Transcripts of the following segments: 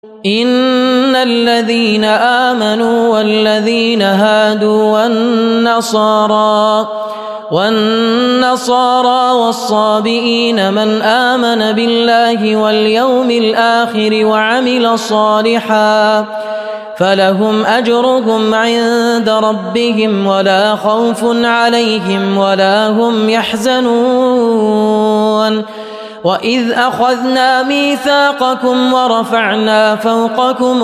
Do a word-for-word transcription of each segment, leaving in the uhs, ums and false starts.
إن الذين آمنوا والذين هادوا والنصارى والنصارى والصابئين من آمن بالله واليوم الآخر وعمل صالحا فلهم أجرهم عند ربهم ولا خوف عليهم ولا هم يحزنون وإذ أخذنا ميثاقكم ورفعنا فوقكم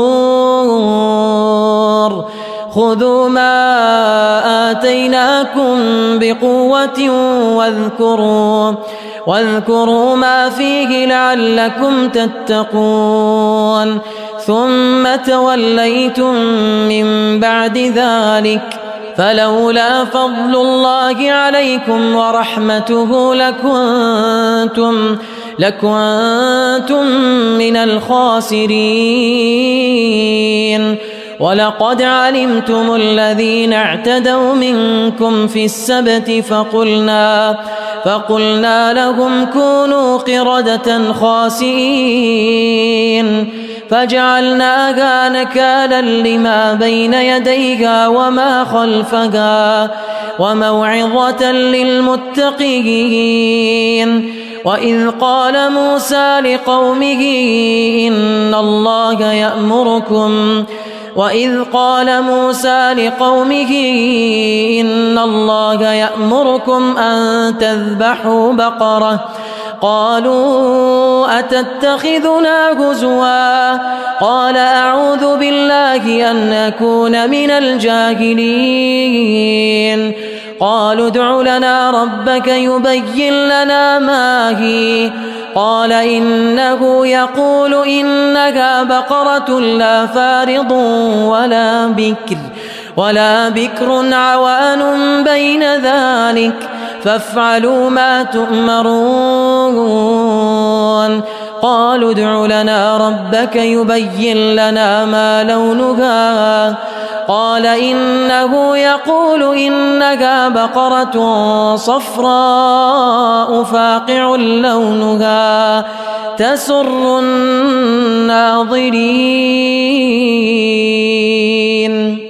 الطور خذوا ما آتيناكم بقوة واذكروا واذكروا ما فيه لعلكم تتقون ثم توليتم من بعد ذلك فلولا فضل الله عليكم ورحمته لكنتم لكنتم من الخاسرين ولقد علمتم الذين اعتدوا منكم في السبت فقلنا فقلنا لهم كونوا قردة خاسئين فجعلناها نكالا لما بين يديها وما خلفها وموعظة للمتقين وإذ قال موسى لقومه إن الله يأمركم وإذ قال موسى لقومه إن الله يأمركم أن تذبحوا بقرة قالوا أتتخذنا هزوا قال أعوذ بالله أن أكون من الجاهلين قالوا ادع لنا ربك يبين لنا ما هي قال إنه يقول إنها بقرة لا فارض ولا بكر ولا بكر عوان بين ذلك فافعلوا ما تؤمرون قالوا ادع لنا ربك يبين لنا ما لونها قال إنه يقول إنها بقرة صفراء فاقع لونها تسر الناظرين.